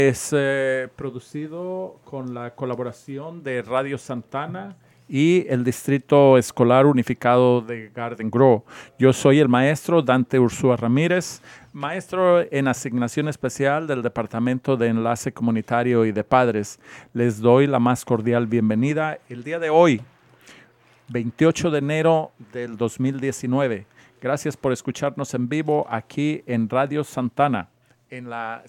Es producido con la colaboración de Radio Santana y el Distrito Escolar Unificado de Garden Grove. Yo soy el maestro Dante Ursúa Ramírez, maestro en asignación especial del Departamento de Enlace Comunitario y de Padres. Les doy la más cordial bienvenida el día de hoy, 28 de enero del 2019. Gracias por escucharnos en vivo aquí en Radio Santana, en la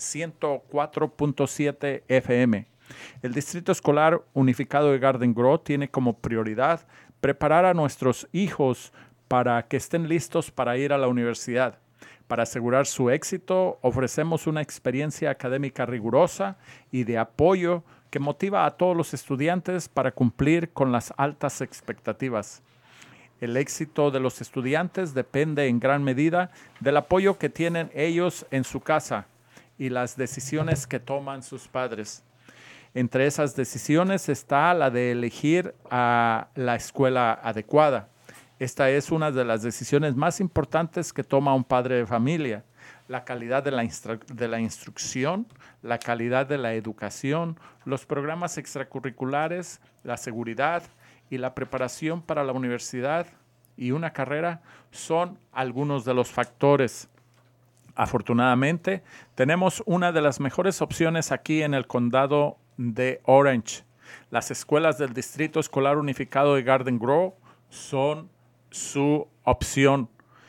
104.7 FM. El Distrito Escolar Unificado de Garden Grove tiene como prioridad preparar a nuestros hijos para que estén listos para ir a la universidad. Para asegurar su éxito, ofrecemos una experiencia académica rigurosa y de apoyo que motiva a todos los estudiantes para cumplir con las altas expectativas. El éxito de los estudiantes depende en gran medida del apoyo que tienen ellos en su casa y las decisiones que toman sus padres. Entre esas decisiones está la de elegir a la escuela adecuada. Esta es una de las decisiones más importantes que toma un padre de familia. La calidad de la instrucción, la calidad de la educación, los programas extracurriculares, la seguridad y la preparación para la universidad y una carrera son algunos de los factores. Afortunadamente, tenemos una de las mejores opciones aquí en el condado de Orange. Las escuelas del Distrito Escolar Unificado de Garden Grove son su opción.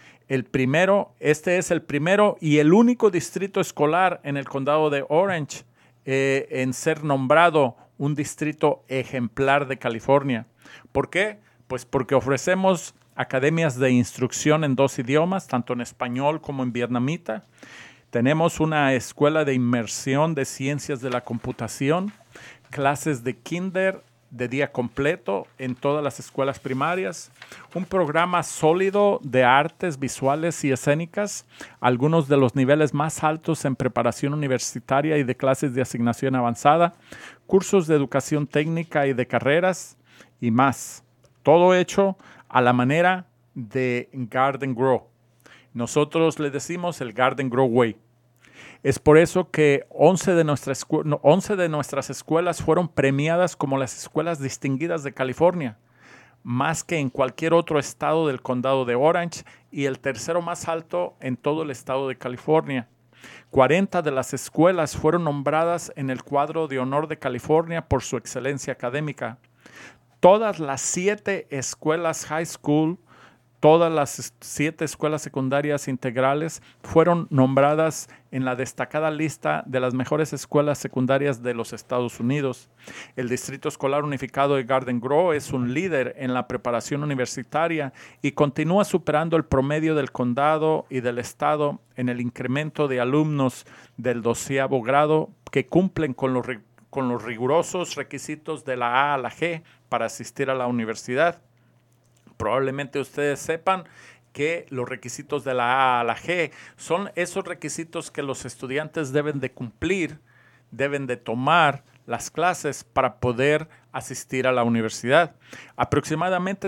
Este es el primero y el único distrito escolar en el condado de Orange en ser nombrado un distrito ejemplar de California. ¿Por qué? Pues porque ofrecemos academias de instrucción en 2 idiomas, tanto en español como en vietnamita. Tenemos una escuela de inmersión de ciencias de la computación, clases de kinder de día completo en todas las escuelas primarias, un programa sólido de artes visuales y escénicas, algunos de los niveles más altos en preparación universitaria y de clases de asignación avanzada, cursos de educación técnica y de carreras y más. Todo hecho a la manera de Garden Grove. Nosotros le decimos el Garden Grove Way. Es por eso que 11 de nuestras escuelas fueron premiadas como las escuelas distinguidas de California, más que en cualquier otro estado del condado de Orange y el tercero más alto en todo el estado de California. 40 de las escuelas fueron nombradas en el cuadro de honor de California por su excelencia académica. Todas las 7 escuelas high school, todas las 7 escuelas secundarias integrales fueron nombradas en la destacada lista de las mejores escuelas secundarias de los Estados Unidos. El Distrito Escolar Unificado de Garden Grove es un líder en la preparación universitaria y continúa superando el promedio del condado y del estado en el incremento de alumnos del 12º grado que cumplen con los rigurosos requisitos de la A a la G para asistir a la universidad. Probablemente ustedes sepan que los requisitos de la A a la G son esos requisitos que los estudiantes deben de cumplir, deben de tomar las clases para poder asistir a la universidad. Aproximadamente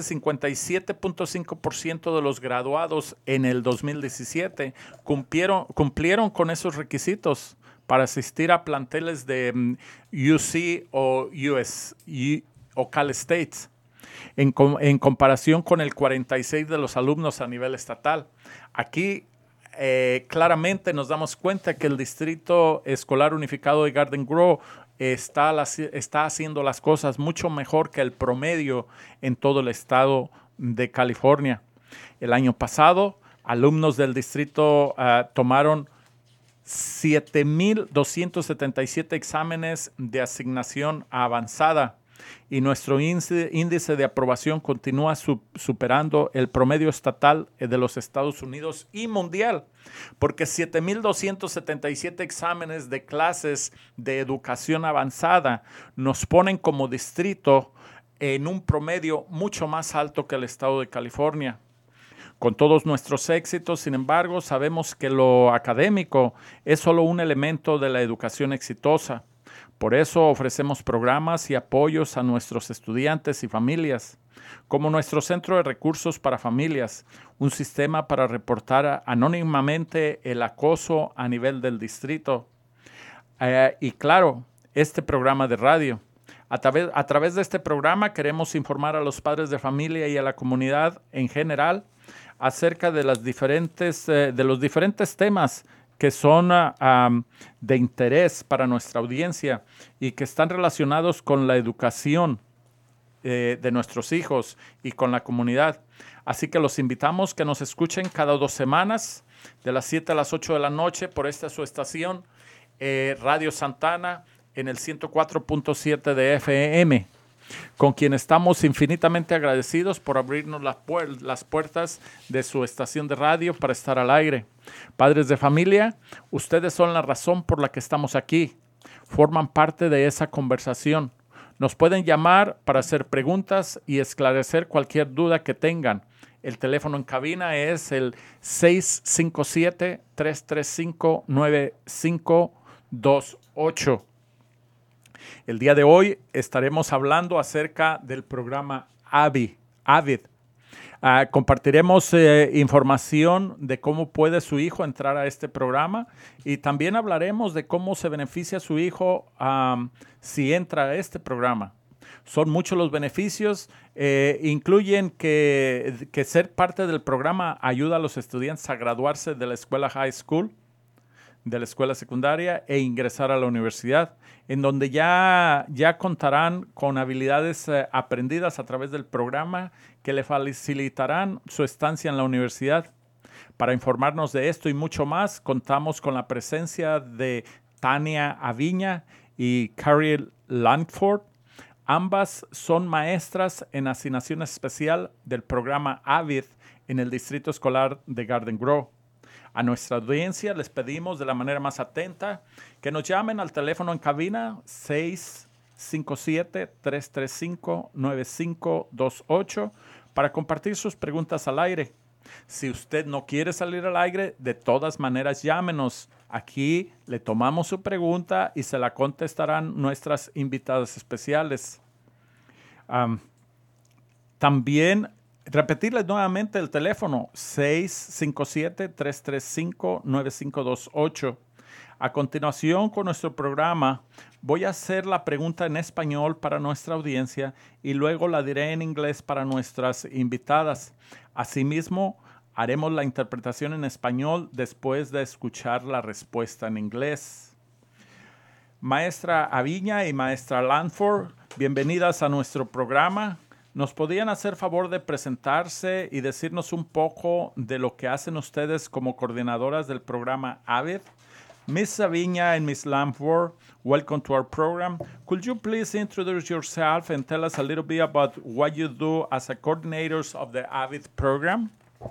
57.5% de los graduados en el 2017 cumplieron con esos requisitos para asistir a planteles de UC o Cal State, en comparación con el 46% de los alumnos a nivel estatal. Aquí claramente nos damos cuenta que el Distrito Escolar Unificado de Garden Grove está haciendo las cosas mucho mejor que el promedio en todo el estado de California. El año pasado, alumnos del distrito tomaron 7,277 exámenes de asignación avanzada y nuestro índice de aprobación continúa superando el promedio estatal de los Estados Unidos y mundial, porque 7,277 exámenes de clases de educación avanzada nos ponen como distrito en un promedio mucho más alto que el estado de California. Con todos nuestros éxitos, sin embargo, sabemos que lo académico es solo un elemento de la educación exitosa. Por eso ofrecemos programas y apoyos a nuestros estudiantes y familias, como nuestro Centro de Recursos para Familias, un sistema para reportar anónimamente el acoso a nivel del distrito. Y claro, este programa de radio. A través de este programa queremos informar a los padres de familia y a la comunidad en general acerca de los diferentes temas que son de interés para nuestra audiencia y que están relacionados con la educación de nuestros hijos y con la comunidad. Así que los invitamos que nos escuchen cada 2 semanas, de las 7 a las 8 de la noche, por esta su estación, Radio Santana, en el 104.7 de FM, con quien estamos infinitamente agradecidos por abrirnos las puertas de su estación de radio para estar al aire. Padres de familia, ustedes son la razón por la que estamos aquí. Forman parte de esa conversación. Nos pueden llamar para hacer preguntas y esclarecer cualquier duda que tengan. El teléfono en cabina es el 657-335-9528. El día de hoy estaremos hablando acerca del programa AVID. Compartiremos información de cómo puede su hijo entrar a este programa y también hablaremos de cómo se beneficia su hijo si entra a este programa. Son muchos los beneficios, incluyen que ser parte del programa ayuda a los estudiantes a graduarse de la escuela high school, de la escuela secundaria e ingresar a la universidad, en donde ya contarán con habilidades aprendidas a través del programa que le facilitarán su estancia en la universidad. Para informarnos de esto y mucho más, contamos con la presencia de Tania Aviña y Carrie Langford. Ambas son maestras en asignación especial del programa AVID en el Distrito Escolar de Garden Grove. A nuestra audiencia les pedimos de la manera más atenta que nos llamen al teléfono en cabina 657-335-9528 para compartir sus preguntas al aire. Si usted no quiere salir al aire, de todas maneras llámenos. Aquí le tomamos su pregunta y se la contestarán nuestras invitadas especiales. También repetirles nuevamente el teléfono 657-335-9528. A continuación con nuestro programa voy a hacer la pregunta en español para nuestra audiencia y luego la diré en inglés para nuestras invitadas. Asimismo, haremos la interpretación en español después de escuchar la respuesta en inglés. Maestra Aviña y Maestra Langford, bienvenidas a nuestro programa. ¿Nos podrían hacer favor de presentarse y decirnos un poco de lo que hacen ustedes como coordinadoras del programa AVID? Miss Aviña and Miss Langford, welcome to our program. Could you please introduce yourself and tell us a little bit about what you do as a coordinators of the AVID program?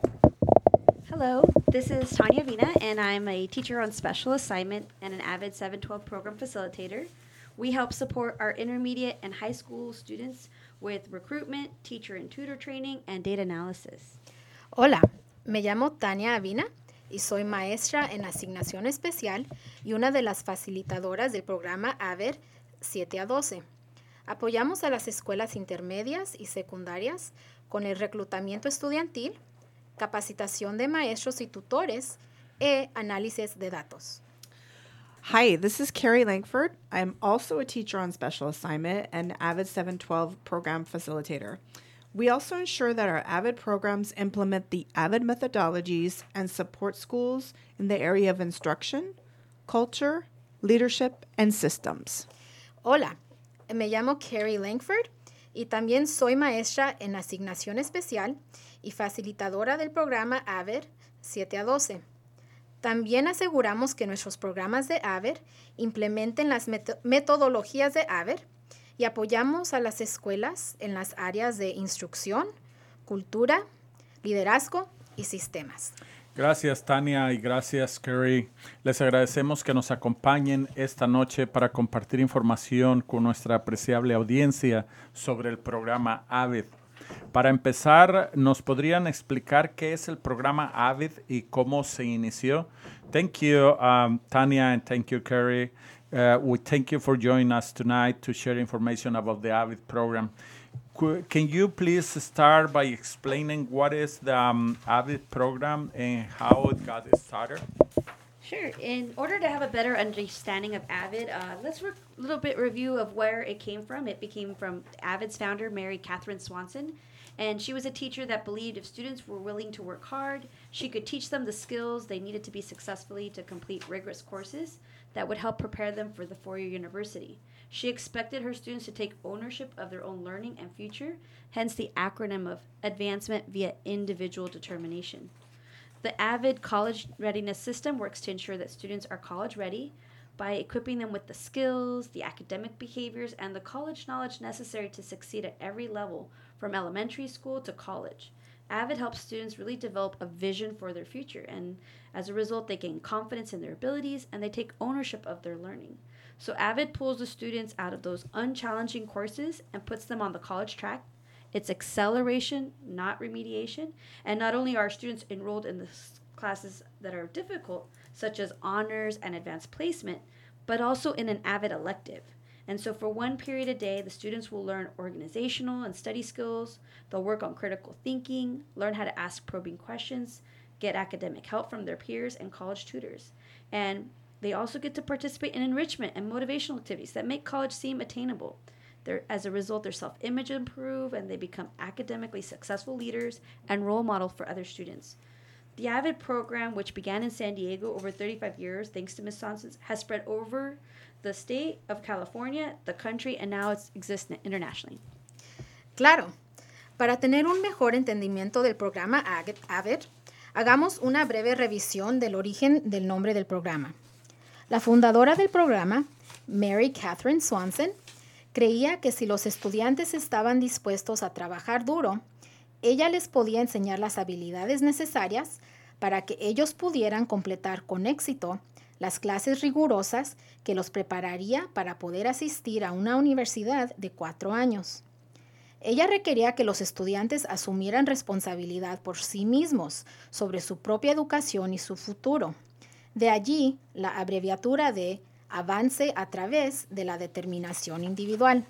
Hello, this is Tanya Vina, and I'm a teacher on special assignment and an AVID 712 program facilitator. We help support our intermediate and high school students with recruitment, teacher and tutor training, and data analysis. Hola, me llamo Tania Avina y soy maestra en asignación especial y una de las facilitadoras del programa AVID 7 a 12. Apoyamos a las escuelas intermedias y secundarias con el reclutamiento estudiantil, capacitación de maestros y tutores e análisis de datos. Hi, this is Carrie Langford. I'm also a teacher on special assignment and AVID 712 program facilitator. We also ensure that our AVID programs implement the AVID methodologies and support schools in the area of instruction, culture, leadership, and systems. Hola, me llamo Carrie Langford y también soy maestra en asignación especial y facilitadora del programa AVID 7 a 12. También aseguramos que nuestros programas de AVID implementen las metodologías de AVID y apoyamos a las escuelas en las áreas de instrucción, cultura, liderazgo y sistemas. Gracias, Tania, y gracias, Carrie. Les agradecemos que nos acompañen esta noche para compartir información con nuestra apreciable audiencia sobre el programa AVID. Para empezar, ¿nos podrían explicar qué es el programa AVID y cómo se inició? Thank you, Tania, and thank you, Carrie. We thank you for joining us tonight to share information about the AVID program. Can you please start by explaining what is the AVID program and how it got started? Sure. In order to have a better understanding of AVID, let's a little bit review of where it came from. It became from AVID's founder, Mary Catherine Swanson. And she was a teacher that believed if students were willing to work hard, she could teach them the skills they needed to be successfully to complete rigorous courses that would help prepare them for the four-year university. She expected her students to take ownership of their own learning and future, hence the acronym of Advancement via Individual Determination. The AVID College Readiness System works to ensure that students are college ready by equipping them with the skills, the academic behaviors, and the college knowledge necessary to succeed at every level, from elementary school to college. AVID helps students really develop a vision for their future, and as a result, they gain confidence in their abilities and they take ownership of their learning. So AVID pulls the students out of those unchallenging courses and puts them on the college track. It's acceleration, not remediation. And not only are students enrolled in the classes that are difficult, such as honors and advanced placement, but also in an AVID elective. And so for one period a day, the students will learn organizational and study skills. They'll work on critical thinking, learn how to ask probing questions, get academic help from their peers and college tutors. And they also get to participate in enrichment and motivational activities that make college seem attainable. As a result, their self-image improve and they become academically successful leaders and role models for other students. The AVID program, which began in San Diego over 35 years, thanks to Ms. Swanson, has spread over the state of California, the country, and now it exists internationally. Claro. Para tener un mejor entendimiento del programa AVID, hagamos una breve revisión del origen del nombre del programa. La fundadora del programa, Mary Catherine Swanson, creía que si los estudiantes estaban dispuestos a trabajar duro, ella les podía enseñar las habilidades necesarias para que ellos pudieran completar con éxito las clases rigurosas que los prepararía para poder asistir a una universidad de 4 años. Ella requería que los estudiantes asumieran responsabilidad por sí mismos sobre su propia educación y su futuro. De allí la abreviatura de avance a través de la determinación individual.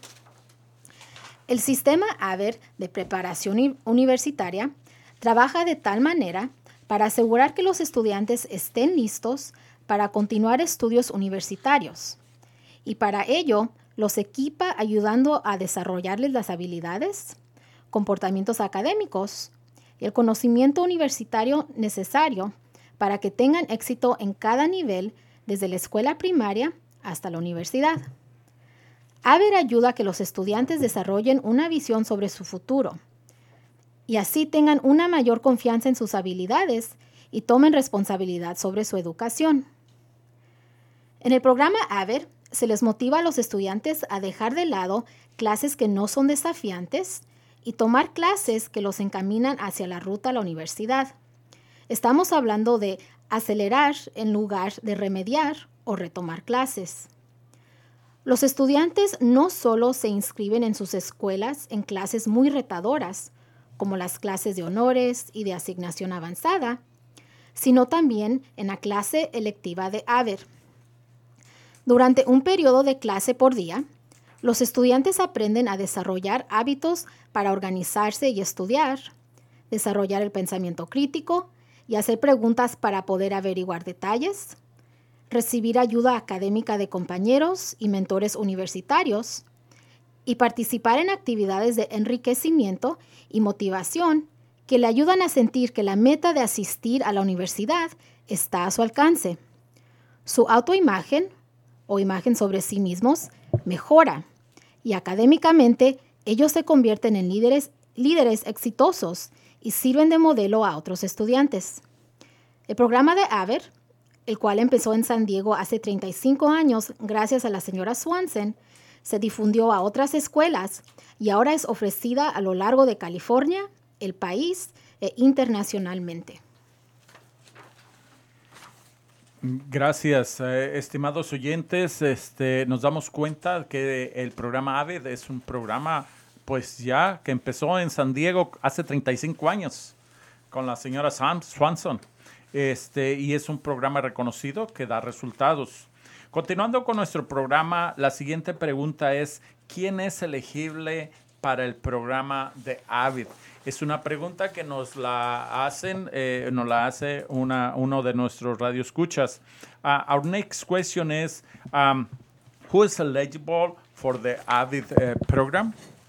El sistema AVID de preparación universitaria trabaja de tal manera para asegurar que los estudiantes estén listos para continuar estudios universitarios. Y para ello, los equipa ayudando a desarrollarles las habilidades, comportamientos académicos y el conocimiento universitario necesario para que tengan éxito en cada nivel desde la escuela primaria hasta la universidad. AVID ayuda a que los estudiantes desarrollen una visión sobre su futuro y así tengan una mayor confianza en sus habilidades y tomen responsabilidad sobre su educación. En el programa AVID se les motiva a los estudiantes a dejar de lado clases que no son desafiantes y tomar clases que los encaminan hacia la ruta a la universidad. Estamos hablando de acelerar en lugar de remediar o retomar clases. Los estudiantes no solo se inscriben en sus escuelas en clases muy retadoras, como las clases de honores y de asignación avanzada, sino también en la clase electiva de AVID. Durante un periodo de clase por día, los estudiantes aprenden a desarrollar hábitos para organizarse y estudiar, desarrollar el pensamiento crítico y hacer preguntas para poder averiguar detalles, recibir ayuda académica de compañeros y mentores universitarios y participar en actividades de enriquecimiento y motivación que le ayudan a sentir que la meta de asistir a la universidad está a su alcance. Su autoimagen o imagen sobre sí mismos mejora y académicamente ellos se convierten en líderes exitosos y sirven de modelo a otros estudiantes. El programa de AVID, el cual empezó en San Diego hace 35 años gracias a la señora Swanson, se difundió a otras escuelas y ahora es ofrecida a lo largo de California, el país e internacionalmente. Gracias, estimados oyentes. Nos damos cuenta que el programa AVID es un programa pues ya que empezó en San Diego hace 35 años con la señora Swanson. Y es un programa reconocido que da resultados. Continuando con nuestro programa, la siguiente pregunta es, ¿quién es elegible para el programa de AVID? Es una pregunta que nos la hace uno de nuestros radioescuchas. Our next question is, who is eligible for the AVID program?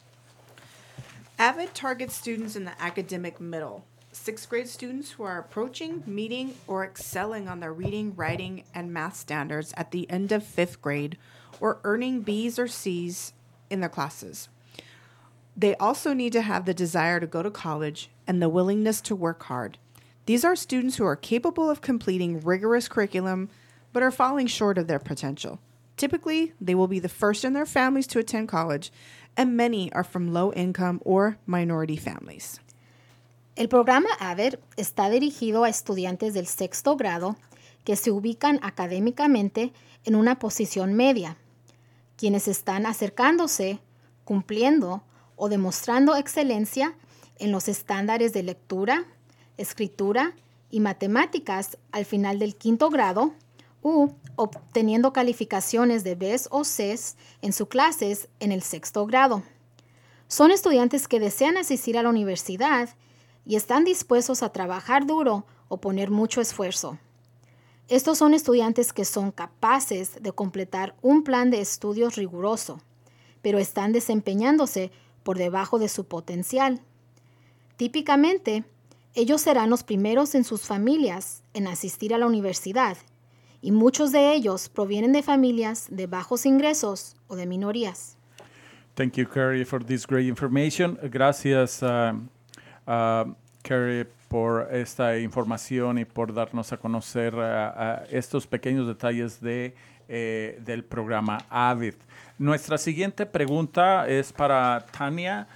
AVID targets students in the academic middle, 6th grade students who are approaching, meeting, or excelling on their reading, writing, and math standards at the end of 5th grade, or earning B's or C's in their classes. They also need to have the desire to go to college and the willingness to work hard. These are students who are capable of completing rigorous curriculum, but are falling short of their potential. Typically, they will be the first in their families to attend college, and many are from low-income or minority families. El programa AVID está dirigido a estudiantes del 6º grado que se ubican académicamente en una posición media, quienes están acercándose, cumpliendo o demostrando excelencia en los estándares de lectura, escritura y matemáticas al final del 5º grado u obteniendo calificaciones de B's o C's en sus clases en el 6º grado. Son estudiantes que desean asistir a la universidad y están dispuestos a trabajar duro o poner mucho esfuerzo. Estos son estudiantes que son capaces de completar un plan de estudios riguroso, pero están desempeñándose por debajo de su potencial. Típicamente, ellos serán los primeros en sus familias en asistir a la universidad, y muchos de ellos provienen de familias de bajos ingresos o de minorías. Thank you, Carrie, for this great information. Gracias, Carrie, por esta información y por darnos a conocer estos pequeños detalles del programa AVID. Nuestra siguiente pregunta es para Tania,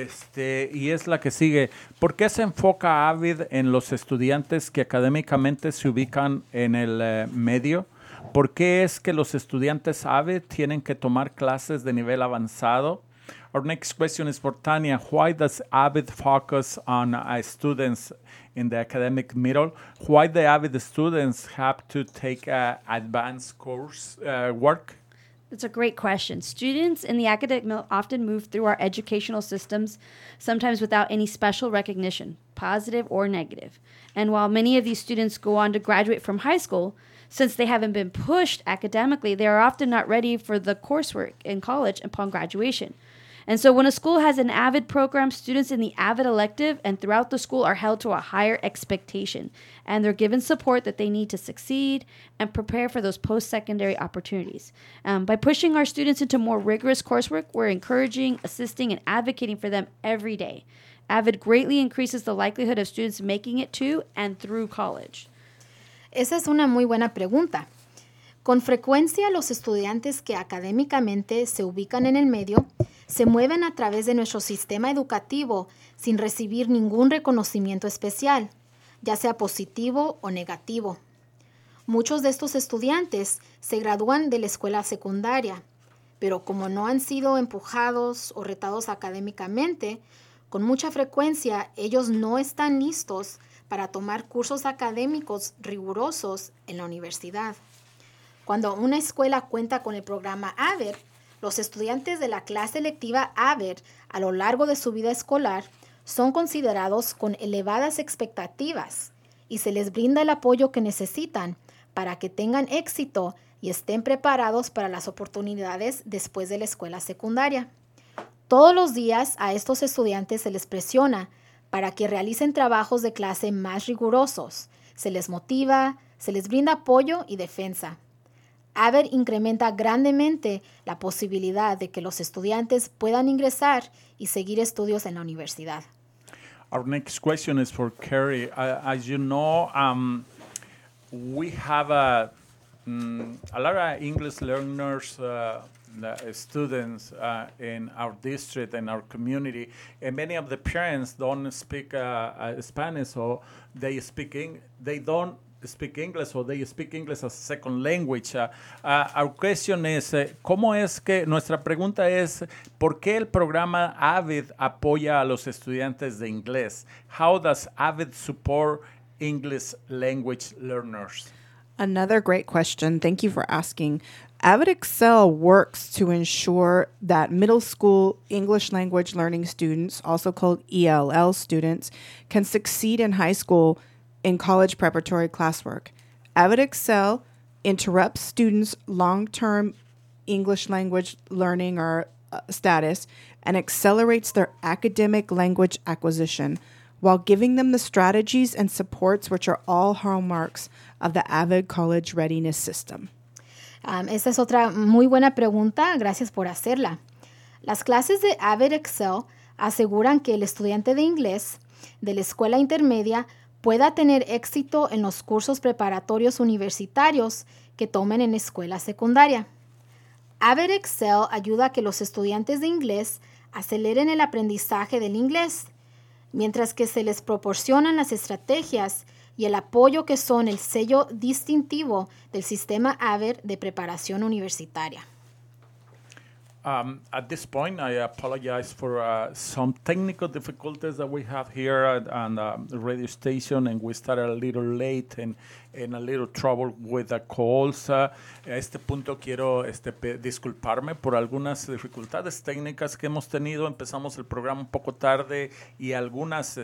y es la que sigue. ¿Por qué se enfoca AVID en los estudiantes que académicamente se ubican en el medio? ¿Por qué es que los estudiantes AVID tienen que tomar clases de nivel avanzado? Our next question is for Tania. Why does AVID focus on students in the academic middle? Why the AVID students have to take advanced course work? That's a great question. Students in the academic middle often move through our educational systems, sometimes without any special recognition, positive or negative. And while many of these students go on to graduate from high school, since they haven't been pushed academically, they are often not ready for the coursework in college upon graduation. And so when a school has an AVID program, students in the AVID elective and throughout the school are held to a higher expectation, and they're given support that they need to succeed and prepare for those post-secondary opportunities. By pushing our students into more rigorous coursework, we're encouraging, assisting, and advocating for them every day. AVID greatly increases the likelihood of students making it to and through college. Esa es una muy buena pregunta. Con frecuencia, los estudiantes que académicamente se ubican en el medio se mueven a través de nuestro sistema educativo sin recibir ningún reconocimiento especial, ya sea positivo o negativo. Muchos de estos estudiantes se gradúan de la escuela secundaria, pero como no han sido empujados o retados académicamente, con mucha frecuencia ellos no están listos para tomar cursos académicos rigurosos en la universidad. Cuando una escuela cuenta con el programa AVID, los estudiantes de la clase electiva AVID a lo largo de su vida escolar son considerados con elevadas expectativas y se les brinda el apoyo que necesitan para que tengan éxito y estén preparados para las oportunidades después de la escuela secundaria. Todos los días a estos estudiantes se les presiona para que realicen trabajos de clase más rigurosos. Se les motiva, se les brinda apoyo y defensa. AVID incrementa grandemente la posibilidad de que los estudiantes puedan ingresar y seguir estudios en la universidad. Our next question is for Carrie. As you know, we have a lot of English learners, students in our district and our community, and many of the parents don't speak Spanish, or they don't speak English, or they speak English as a second language. Our question is, nuestra pregunta es, ¿por qué el programa AVID apoya a los estudiantes de inglés? How does AVID support English language learners? Another great question. Thank you for asking. Avid Excel works to ensure that middle school English language learning students, also called ELL students, can succeed in high school in college preparatory classwork. Avid Excel interrupts students' long-term English language learning or status and accelerates their academic language acquisition while giving them the strategies and supports which are all hallmarks of the Avid College Readiness System. Esta es otra muy buena pregunta. Gracias por hacerla. Las clases de Avid Excel aseguran que el estudiante de inglés de la escuela intermedia pueda tener éxito en los cursos preparatorios universitarios que tomen en escuela secundaria. Avid Excel ayuda a que los estudiantes de inglés aceleren el aprendizaje del inglés, mientras que se les proporcionan las estrategias y el apoyo que son el sello distintivo del sistema Avid de preparación universitaria. At this point, I apologize for some technical difficulties that we have here on the radio station, and we started a little late and a little trouble with the calls. A este punto quiero disculparme por algunas dificultades técnicas que hemos tenido. Empezamos el programa un poco tarde y algunas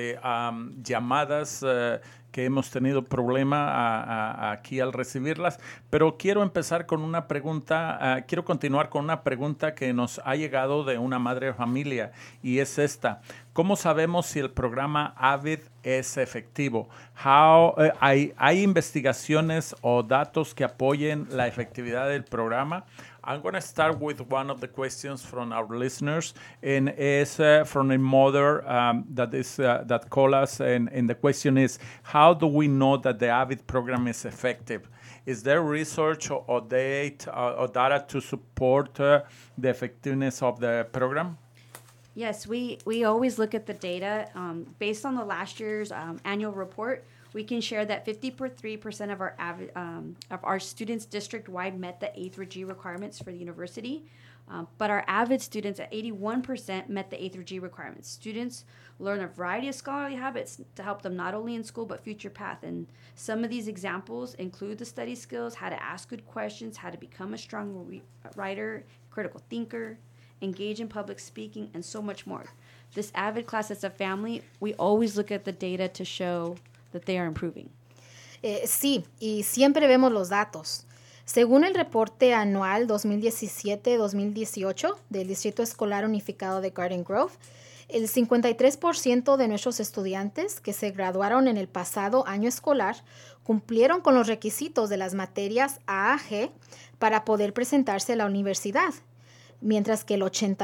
llamadas que hemos tenido problema aquí al recibirlas, pero quiero empezar con una pregunta, quiero continuar con una pregunta que nos ha llegado de una madre de familia, y es esta: ¿cómo sabemos si el programa Avid es efectivo? ¿Hay investigaciones o datos que apoyen la efectividad del programa? I'm going to start with one of the questions from our listeners, and it's from a mother that called us, and the question is, how do we know that the Avid program is effective? Is there research or data to support the effectiveness of the program? Yes, we always look at the data. Based on the last year's annual report, we can share that 53% of our students district-wide met the A through G requirements for the university. But our Avid students at 81% met the A through G requirements. Students learn a variety of scholarly habits to help them not only in school but future path. And some of these examples include the study skills, how to ask good questions, how to become a strong writer, critical thinker, engage in public speaking, and so much more. This Avid class as a family, we always look at the data to show that they are improving. Sí, y siempre vemos los datos. Según el reporte anual 2017-2018 del Distrito Escolar Unificado de Garden Grove, el 53% de nuestros estudiantes que se graduaron en el pasado año escolar cumplieron con los requisitos de las materias A a G para poder presentarse a la universidad, mientras que el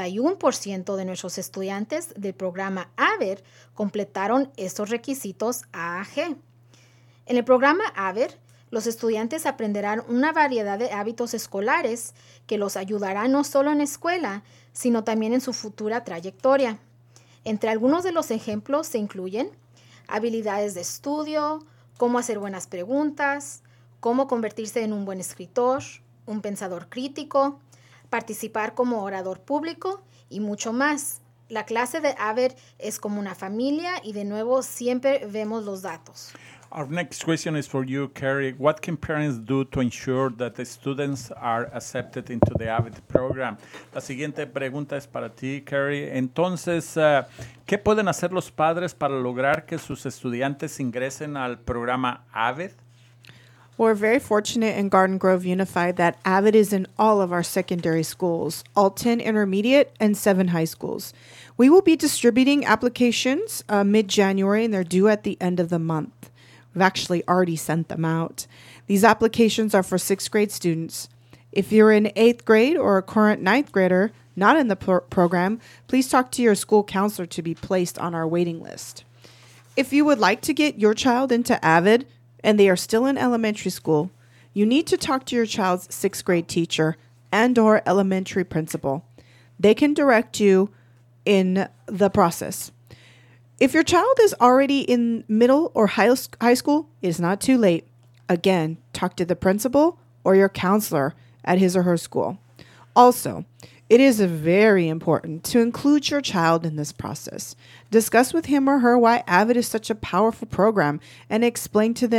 81% de nuestros estudiantes del programa Avid completaron estos requisitos A a G. En el programa Avid, los estudiantes aprenderán una variedad de hábitos escolares que los ayudarán no solo en la escuela, sino también en su futura trayectoria. Entre algunos de los ejemplos se incluyen habilidades de estudio, cómo hacer buenas preguntas, cómo convertirse en un buen escritor, un pensador crítico, participar como orador público y mucho más. La clase de Avid es como una familia y de nuevo siempre vemos los datos. Our next question is for you, Carrie. What can parents do to ensure that the students are accepted into the Avid program? La siguiente pregunta es para ti, Carrie. Entonces, ¿qué pueden hacer los padres para lograr que sus estudiantes ingresen al programa Avid? We're very fortunate in Garden Grove Unified that Avid is in all of our secondary schools, all 10 intermediate and 7 high schools. We will be distributing applications mid-January, and they're due at the end of the month. We've actually already sent them out. These applications are for 6th grade students. If you're in 8th grade or a current 9th grader not in the program, please talk to your school counselor to be placed on our waiting list. If you would like to get your child into Avid and they are still in elementary school, you need to talk to your child's 6th grade teacher and or elementary principal. They can direct you in the process. If your child is already in middle or high school, it is not too late. Again, talk to the principal or your counselor at his or her school. Also, it is very important to include your child in this process. Discuss with him or her why Avid is such a powerful program and explain to them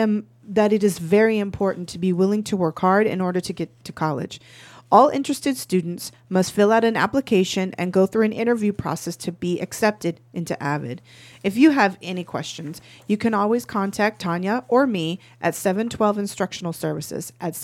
that it is very important to be willing to work hard in order to get to college. All interested students must fill out an application and go through an interview process to be accepted into AVID. If you have any questions, you can always contact Tanya or me at 712 Instructional Services at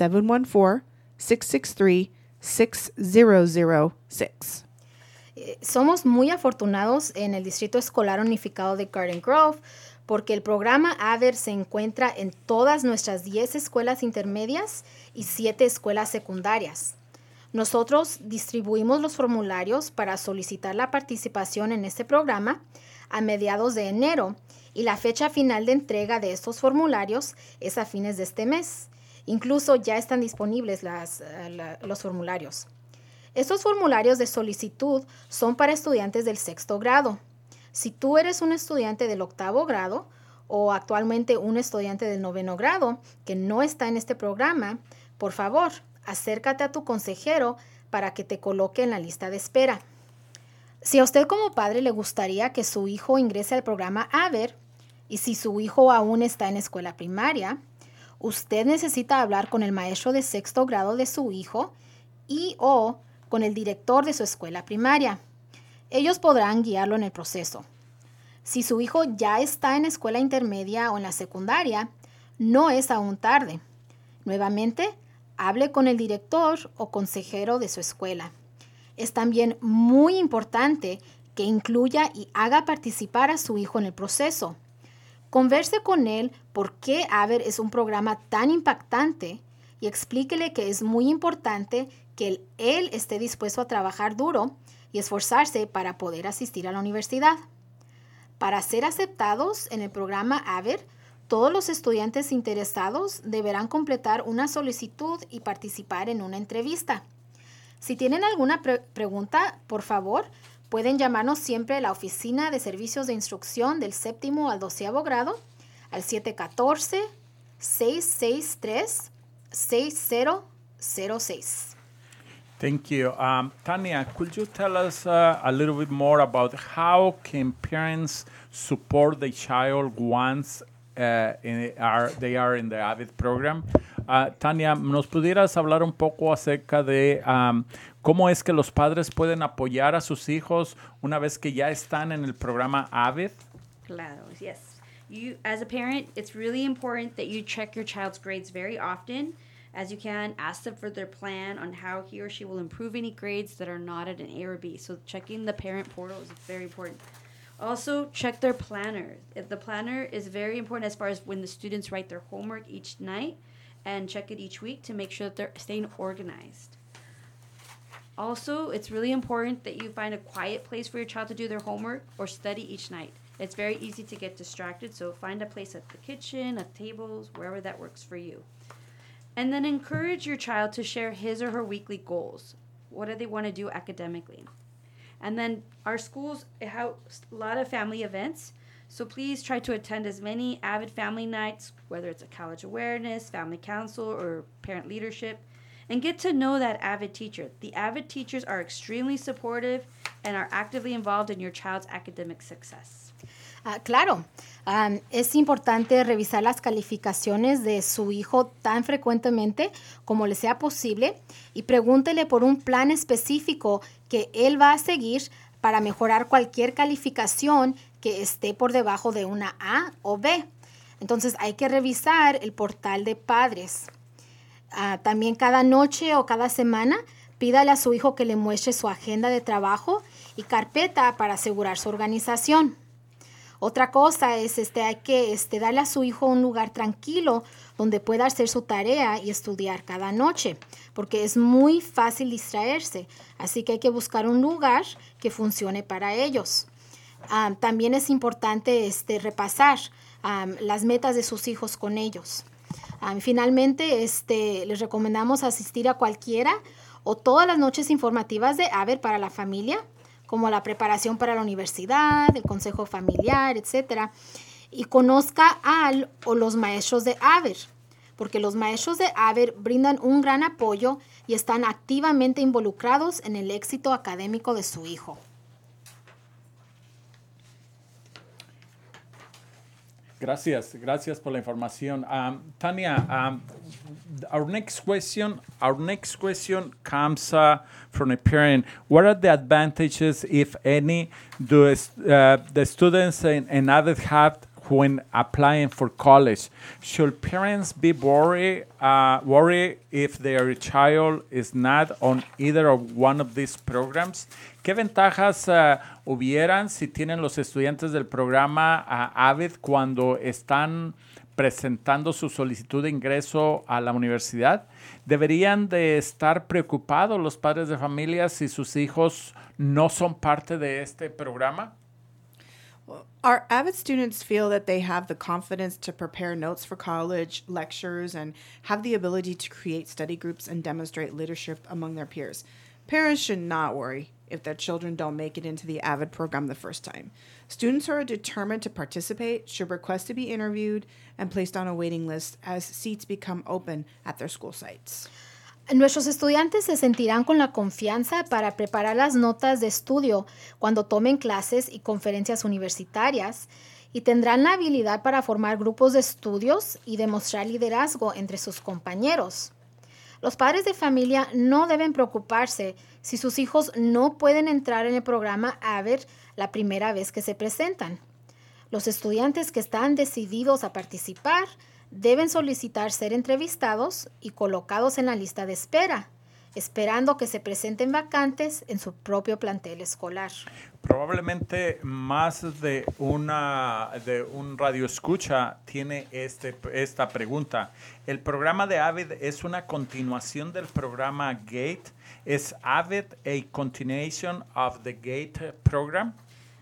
714-663-6006. Somos muy afortunados en el Distrito Escolar Unificado de Garden Grove porque el programa AVID se encuentra en todas nuestras 10 escuelas intermedias y 7 escuelas secundarias. Nosotros distribuimos los formularios para solicitar la participación en este programa a mediados de enero y la fecha final de entrega de estos formularios es a fines de este mes. Incluso ya están disponibles los formularios. Estos formularios de solicitud son para estudiantes del 6º grado. Si tú eres un estudiante del 8º grado o actualmente un estudiante del 9º grado que no está en este programa, por favor, acércate a tu consejero para que te coloque en la lista de espera. Si a usted como padre le gustaría que su hijo ingrese al programa AVID y si su hijo aún está en escuela primaria, usted necesita hablar con el maestro de 6º grado de su hijo y o con el director de su escuela primaria. Ellos podrán guiarlo en el proceso. Si su hijo ya está en escuela intermedia o en la secundaria, no es aún tarde. Nuevamente, hable con el director o consejero de su escuela. Es también muy importante que incluya y haga participar a su hijo en el proceso. Converse con él por qué AVID es un programa tan impactante y explíquele que es muy importante que él esté dispuesto a trabajar duro y esforzarse para poder asistir a la universidad. Para ser aceptados en el programa AVID, todos los estudiantes interesados deberán completar una solicitud y participar en una entrevista. Si tienen alguna pregunta, por favor, pueden llamarnos siempre a la Oficina de Servicios de Instrucción del 7º al 12º grado al 714-663-6006. Thank you. Tanya, could you tell us a little bit more about how can parents support the child once they are in the AVID program? Tanya, ¿nos pudieras hablar un poco acerca de cómo es que los padres pueden apoyar a sus hijos una vez que ya están en el programa AVID? Claro, yes. You, as a parent, it's really important that you check your child's grades very often as you can. Ask them for their plan on how he or she will improve any grades that are not at an A or B. So checking the parent portal is very important. Also, check their planner. If the planner is very important as far as when the students write their homework each night, and check it each week to make sure that they're staying organized. Also, it's really important that you find a quiet place for your child to do their homework or study each night. It's very easy to get distracted, so find a place at the kitchen, at tables, wherever that works for you. And then encourage your child to share his or her weekly goals. What do they want to do academically? And then our schools have a lot of family events, so please try to attend as many AVID family nights, whether it's a college awareness, family council, or parent leadership, and get to know that AVID teacher. The AVID teachers are extremely supportive and are actively involved in your child's academic success. Claro, es importante revisar las calificaciones de su hijo tan frecuentemente como le sea posible y pregúntele por un plan específico que él va a seguir para mejorar cualquier calificación que esté por debajo de una A o B. Entonces hay que revisar el portal de padres. También cada noche o cada semana pídale a su hijo que le muestre su agenda de trabajo y carpeta para asegurar su organización. Otra cosa es hay que darle a su hijo un lugar tranquilo donde pueda hacer su tarea y estudiar cada noche, porque es muy fácil distraerse. Así que hay que buscar un lugar que funcione para ellos. También es importante repasar las metas de sus hijos con ellos. Finalmente, les recomendamos asistir a cualquiera o todas las noches informativas de AVID para la familia, como la preparación para la universidad, el consejo familiar, etc. Y conozca al o los maestros de AVID, porque los maestros de AVID brindan un gran apoyo y están activamente involucrados en el éxito académico de su hijo. Gracias por la información. Tania, our next question comes from a parent. What are the advantages, if any, do the students in AVID have when applying for college? Should parents be worried if their child is not on either of one of these programs? ¿Qué ventajas hubieran si tienen los estudiantes del programa AVID cuando están presentando su solicitud de ingreso a la universidad? ¿Deberían de estar preocupados los padres de familia si sus hijos no son parte de este programa? Our AVID students feel that they have the confidence to prepare notes for college, lectures, and have the ability to create study groups and demonstrate leadership among their peers. Parents should not worry if their children don't make it into the AVID program the first time. Students who are determined to participate should request to be interviewed and placed on a waiting list as seats become open at their school sites. Nuestros estudiantes se sentirán con la confianza para preparar las notas de estudio cuando tomen clases y conferencias universitarias y tendrán la habilidad para formar grupos de estudios y demostrar liderazgo entre sus compañeros. Los padres de familia no deben preocuparse si sus hijos no pueden entrar en el programa AVID la primera vez que se presentan. Los estudiantes que están decididos a participar deben solicitar ser entrevistados y colocados en la lista de espera, esperando que se presenten vacantes en su propio plantel escolar. Probablemente más de un radio escucha tiene esta pregunta. ¿El programa de AVID es una continuación del programa GATE? ¿Es AVID a continuation of the GATE program?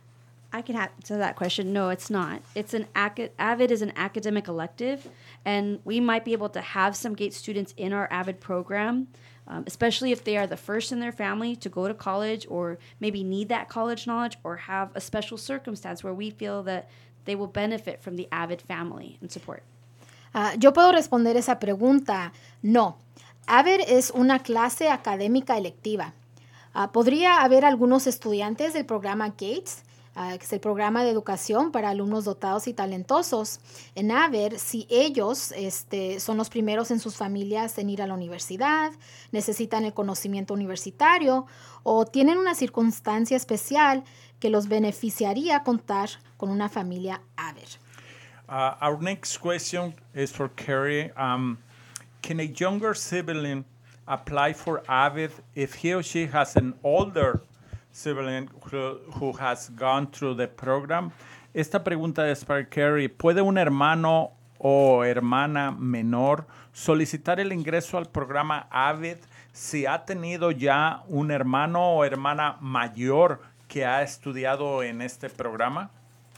I can answer that question. No, it's not. AVID is an academic elective, and we might be able to have some GATE students in our AVID program, especially if they are the first in their family to go to college or maybe need that college knowledge or have a special circumstance where we feel that they will benefit from the AVID family and support. Yo puedo responder esa pregunta. No, AVID es una clase académica electiva. Podría haber algunos estudiantes del programa GATE, que es el programa de educación para alumnos dotados y talentosos, en AVID, si ellos son los primeros en sus familias en ir a la universidad, necesitan el conocimiento universitario o tienen una circunstancia especial que los beneficiaría contar con una familia AVID. Our next question is for Carrie. Can a younger sibling apply for AVID if he or she has an older sibling who has gone through the program? Esta pregunta es para Carrie. ¿Puede un hermano o hermana menor solicitar el ingreso al programa AVID si ha tenido ya un hermano o hermana mayor que ha estudiado en este programa?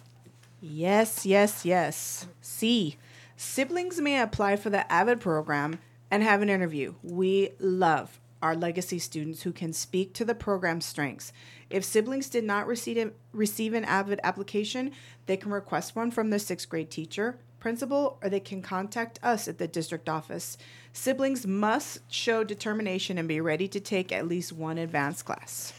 Yes. See, siblings may apply for the AVID program and have an interview. We love our legacy students who can speak to the program's strengths. If siblings did not receive an AVID application, they can request one from their 6th grade teacher, principal, or they can contact us at the district office. Siblings must show determination and be ready to take at least one advanced class.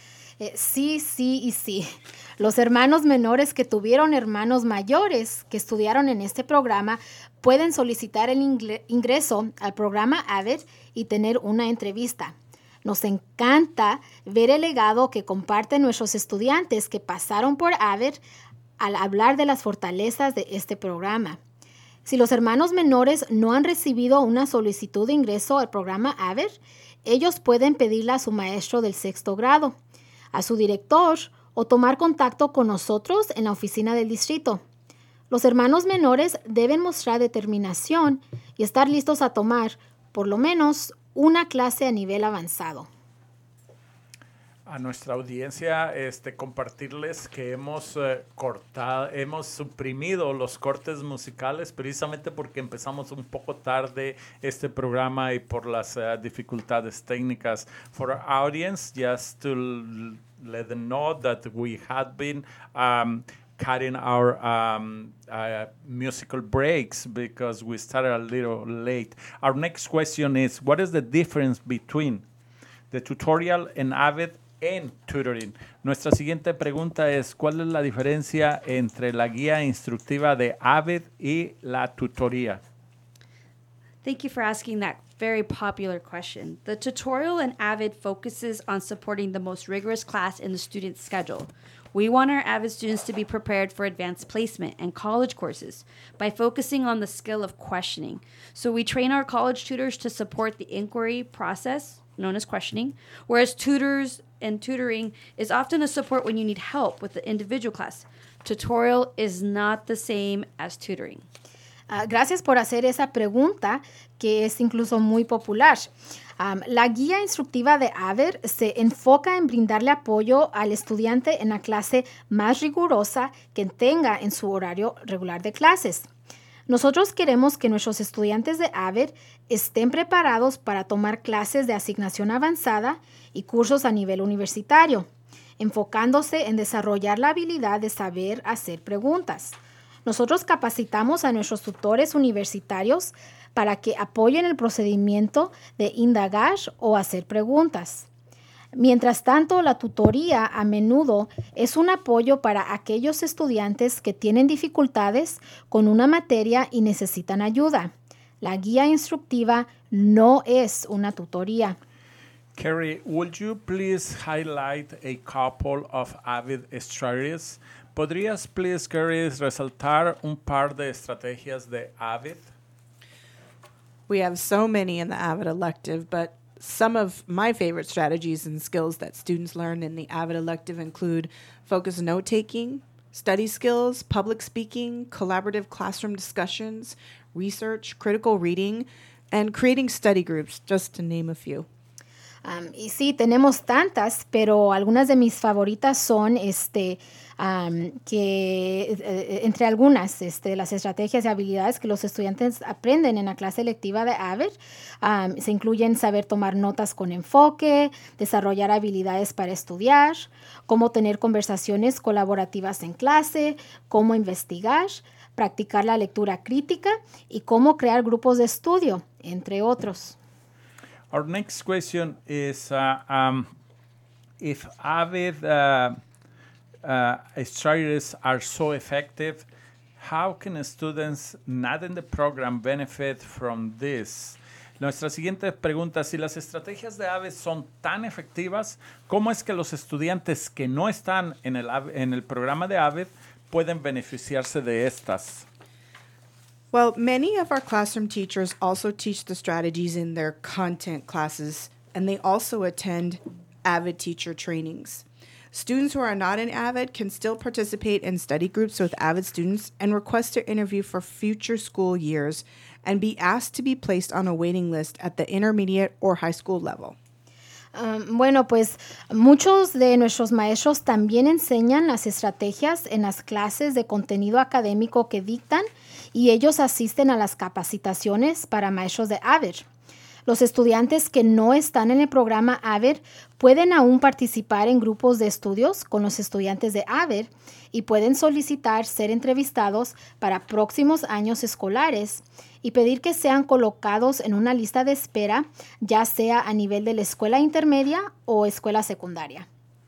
Sí. Los hermanos menores que tuvieron hermanos mayores que estudiaron en este programa pueden solicitar el ingreso al programa AVID y tener una entrevista. Nos encanta ver el legado que comparten nuestros estudiantes que pasaron por AVID al hablar de las fortalezas de este programa. Si los hermanos menores no han recibido una solicitud de ingreso al programa AVID, ellos pueden pedirla a su maestro del 6º grado, a su director o tomar contacto con nosotros en la oficina del distrito. Los hermanos menores deben mostrar determinación y estar listos a tomar, por lo menos, una clase a nivel avanzado. A nuestra audiencia, compartirles que hemos suprimido los cortes musicales precisamente porque empezamos un poco tarde este programa y por las dificultades técnicas. For our audience, just to let them know that we had been cutting our musical breaks because we started a little late. Our next question is, what is the difference between the tutorial in AVID en tutoring. Nuestra siguiente pregunta es, ¿cuál es la diferencia entre la guía instructiva de AVID y la tutoría? Thank you for asking that very popular question. The tutorial in AVID focuses on supporting the most rigorous class in the student's schedule. We want our AVID students to be prepared for advanced placement and college courses by focusing on the skill of questioning. So we train our college tutors to support the inquiry process, known as questioning, whereas tutors and tutoring is often a support when you need help with the individual class. Tutorial is not the same as tutoring. Gracias por hacer esa pregunta, que es incluso muy popular. La guía instructiva de AVID se enfoca en brindarle apoyo al estudiante en la clase más rigurosa que tenga en su horario regular de clases. Nosotros queremos que nuestros estudiantes de AVID estén preparados para tomar clases de asignación avanzada y cursos a nivel universitario, enfocándose en desarrollar la habilidad de saber hacer preguntas. Nosotros capacitamos a nuestros tutores universitarios para que apoyen el procedimiento de indagar o hacer preguntas. Mientras tanto, la tutoría a menudo es un apoyo para aquellos estudiantes que tienen dificultades con una materia y necesitan ayuda. La guía instructiva no es una tutoría. Carrie, would you please highlight a couple of AVID strategies? ¿Podrías, please, Carrie, resaltar un par de estrategias de AVID? We have so many in the AVID elective, but some of my favorite strategies and skills that students learn in the AVID elective include focused note-taking, study skills, public speaking, collaborative classroom discussions, research, critical reading, and creating study groups, just to name a few. Y sí, tenemos tantas, pero algunas de mis favoritas son entre algunas las estrategias y habilidades que los estudiantes aprenden en la clase lectiva de AVID se incluyen saber tomar notas con enfoque, desarrollar habilidades para estudiar, cómo tener conversaciones colaborativas en clase, cómo investigar, practicar la lectura crítica y cómo crear grupos de estudio, entre otros. Our next question is if AVID strategies are so effective, how can students not in the program benefit from this? Nuestra siguiente pregunta, si las estrategias de AVID son tan efectivas, ¿cómo es que los estudiantes que no están en el programa de AVID pueden beneficiarse de estas? Well, many of our classroom teachers also teach the strategies in their content classes, and they also attend AVID teacher trainings. Students who are not in AVID can still participate in study groups with AVID students and request to interview for future school years and be asked to be placed on a waiting list at the intermediate or high school level. Bueno, pues muchos de nuestros maestros también enseñan las estrategias en las clases de contenido académico que dictan y ellos asisten a las capacitaciones para maestros de AVID. Los estudiantes que no están en el programa AVID pueden aún participar en grupos de estudios con los estudiantes de AVID y pueden solicitar ser entrevistados para próximos años escolares y pedir que sean colocados en una lista de espera, ya sea a nivel de la escuela intermedia o escuela secundaria.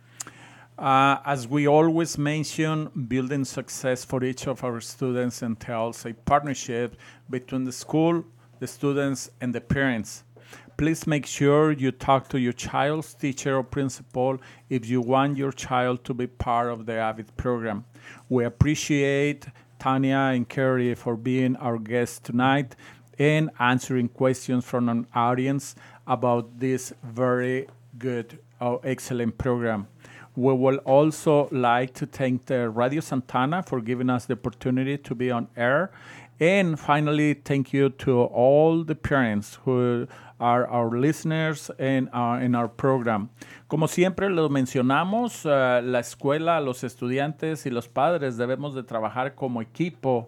As we always mention, building success for each of our students entails a partnership between the school, the students, and the parents. Please make sure you talk to your child's teacher or principal if you want your child to be part of the AVID program. We appreciate Tanya and Carrie for being our guests tonight and answering questions from an audience about this very good, excellent program. We will also like to thank the Radio Santana for giving us the opportunity to be on air. And finally, thank you to all the parents who are our listeners and in our program. Como siempre lo mencionamos, la escuela, los estudiantes y los padres debemos de trabajar como equipo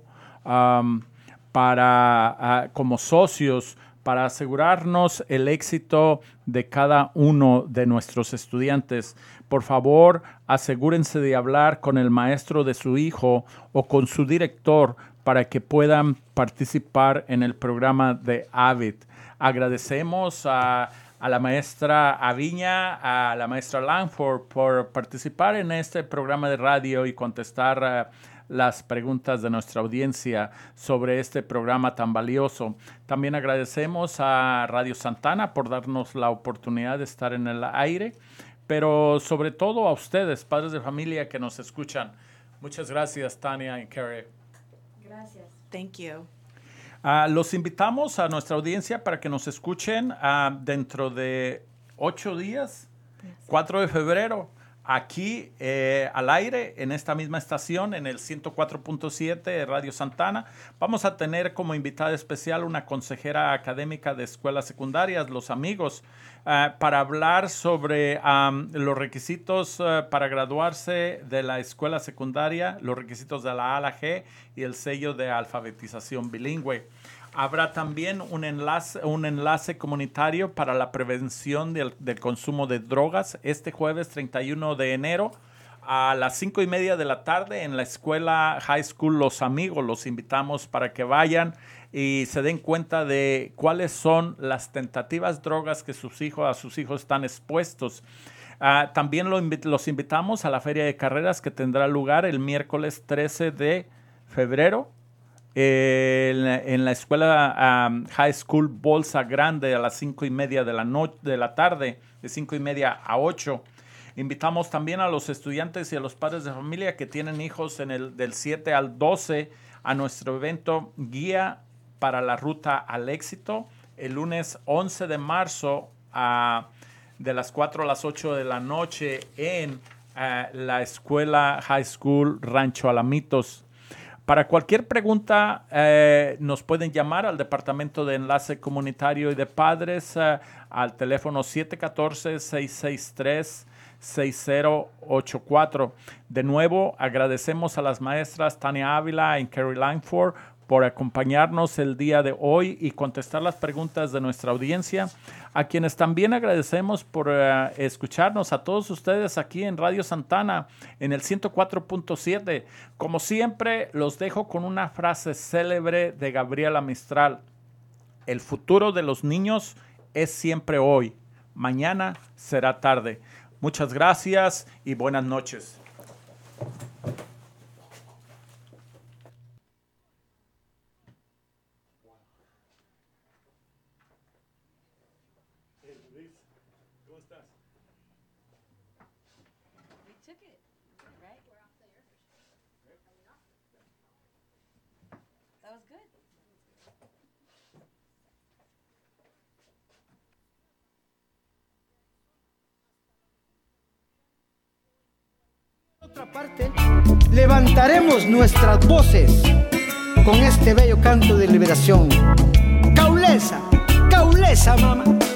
como socios para asegurarnos el éxito de cada uno de nuestros estudiantes. Por favor, asegúrense de hablar con el maestro de su hijo o con su director para que puedan participar en el programa de AVID. Agradecemos a a la maestra Aviña, a la maestra Langford por participar en este programa de radio y contestar las preguntas de nuestra audiencia sobre este programa tan valioso. También agradecemos a Radio Santana por darnos la oportunidad de estar en el aire, pero sobre todo a ustedes, padres de familia que nos escuchan. Muchas gracias, Tania y Carrie. Gracias. Thank you. Los invitamos a nuestra audiencia para que nos escuchen dentro de 8 días, 4 de febrero, aquí al aire, en esta misma estación, en el 104.7 de Radio Santana. Vamos a tener como invitada especial una consejera académica de escuelas secundarias, Los Amigos, para hablar sobre los requisitos para graduarse de la escuela secundaria, los requisitos de la A a la G y el sello de alfabetización bilingüe. Habrá también un enlace comunitario para la prevención del consumo de drogas este jueves 31 de enero a las 5:30 de la tarde en la escuela High School Los Amigos. Los invitamos para que vayan y se den cuenta de cuáles son las tentativas drogas que sus hijos están expuestos. También los invitamos a la feria de carreras que tendrá lugar el miércoles 13 de febrero en la escuela High School Bolsa Grande a las 5:30 de la tarde, de 5:30 a 8. Invitamos también a los estudiantes y a los padres de familia que tienen hijos del 7 al 12 a nuestro evento Guía para la Ruta al Éxito el lunes 11 de marzo de las 4 a las 8 de la noche en la escuela High School Rancho Alamitos. Para cualquier pregunta, nos pueden llamar al Departamento de Enlace Comunitario y de Padres al teléfono 714-663-6084. De nuevo, agradecemos a las maestras Tania Ávila y Carrie Langford por acompañarnos el día de hoy y contestar las preguntas de nuestra audiencia, a quienes también agradecemos por escucharnos, a todos ustedes aquí en Radio Santana, en el 104.7. Como siempre, los dejo con una frase célebre de Gabriela Mistral: el futuro de los niños es siempre hoy, mañana será tarde. Muchas gracias y buenas noches. Por otra parte, levantaremos nuestras voces con este bello canto de liberación. Caulesa, Caulesa, mamá.